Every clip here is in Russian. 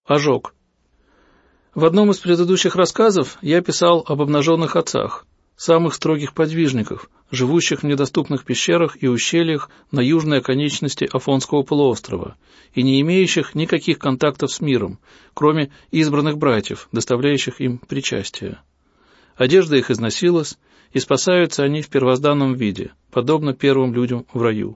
Ожог. В одном из предыдущих рассказов я писал об обнаженных отцах, самых строгих подвижников, живущих в недоступных пещерах и ущельях на южной оконечности Афонского полуострова и не имеющих никаких контактов с миром, кроме избранных братьев, доставляющих им причастие. Одежда их износилась, и спасаются они в первозданном виде, подобно первым людям в раю.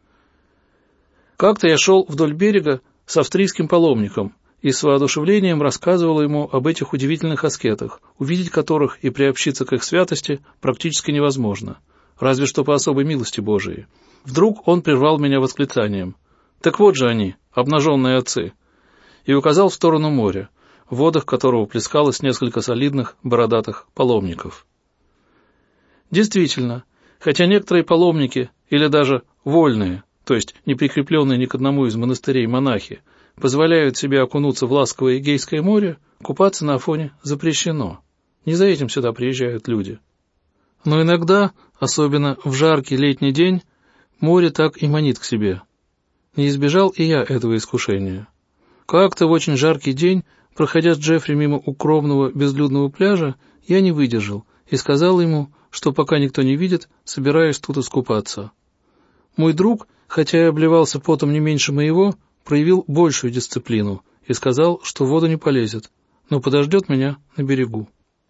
Как-то я шел вдоль берега с австрийским паломником и с воодушевлением рассказывал ему об этих удивительных аскетах, увидеть которых и приобщиться к их святости практически невозможно, разве что по особой милости Божией. Вдруг он прервал меня восклицанием: «Так вот же они, обнаженные отцы!» и указал в сторону моря, в водах которого плескалось несколько солидных бородатых паломников. Действительно, хотя некоторые паломники, или даже вольные, то есть не прикрепленные ни к одному из монастырей монахи, позволяют себе окунуться в ласковое Эгейское море, купаться на Афоне запрещено. Не за этим сюда приезжают люди. Но иногда, особенно в жаркий летний день, море так и манит к себе. Не избежал и я этого искушения. Как-то в очень жаркий день, проходя с Джеффри мимо укромного безлюдного пляжа, я не выдержал и сказал ему, что пока никто не видит, собираюсь тут искупаться. Мой друг, хотя и обливался потом не меньше моего, проявил большую дисциплину и сказал, что в воду не полезет, но подождет меня на берегу.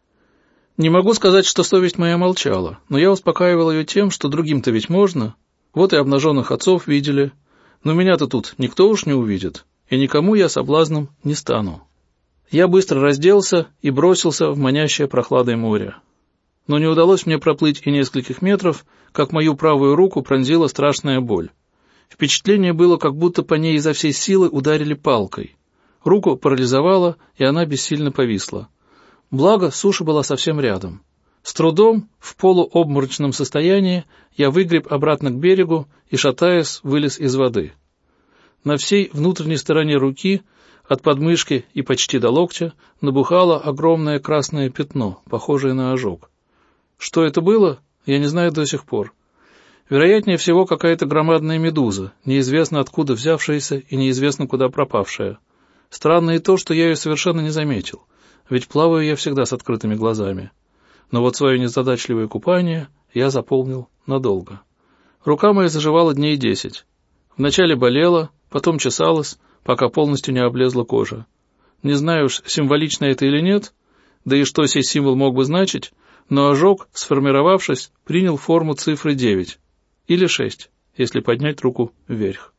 Не могу сказать, что совесть моя молчала, но я успокаивал ее тем, что другим-то ведь можно. Вот и обнаженных отцов видели, но меня-то тут никто уж не увидит, и никому я соблазном не стану. Я быстро разделся и бросился в манящее прохладой море. Но не удалось мне проплыть и нескольких метров, как мою правую руку пронзила страшная боль. Впечатление было, как будто по ней изо всей силы ударили палкой. Руку парализовало, и она бессильно повисла. Благо, суша была совсем рядом. С трудом, в полуобморочном состоянии, я выгреб обратно к берегу и, шатаясь, вылез из воды. На всей внутренней стороне руки, от подмышки и почти до локтя, набухало огромное красное пятно, похожее на ожог. Что это было, я не знаю до сих пор. Вероятнее всего, какая-то громадная медуза, неизвестно откуда взявшаяся и неизвестно куда пропавшая. Странно и то, что я ее совершенно не заметил, ведь плаваю я всегда с открытыми глазами. Но вот свое незадачливое купание я запомнил надолго. Рука моя заживала дней 10. Вначале болела, потом чесалась, пока полностью не облезла кожа. Не знаю уж, символично это или нет, да и что сей символ мог бы значить, но ожог, сформировавшись, принял форму цифры 9. Или 6, если поднять руку вверх.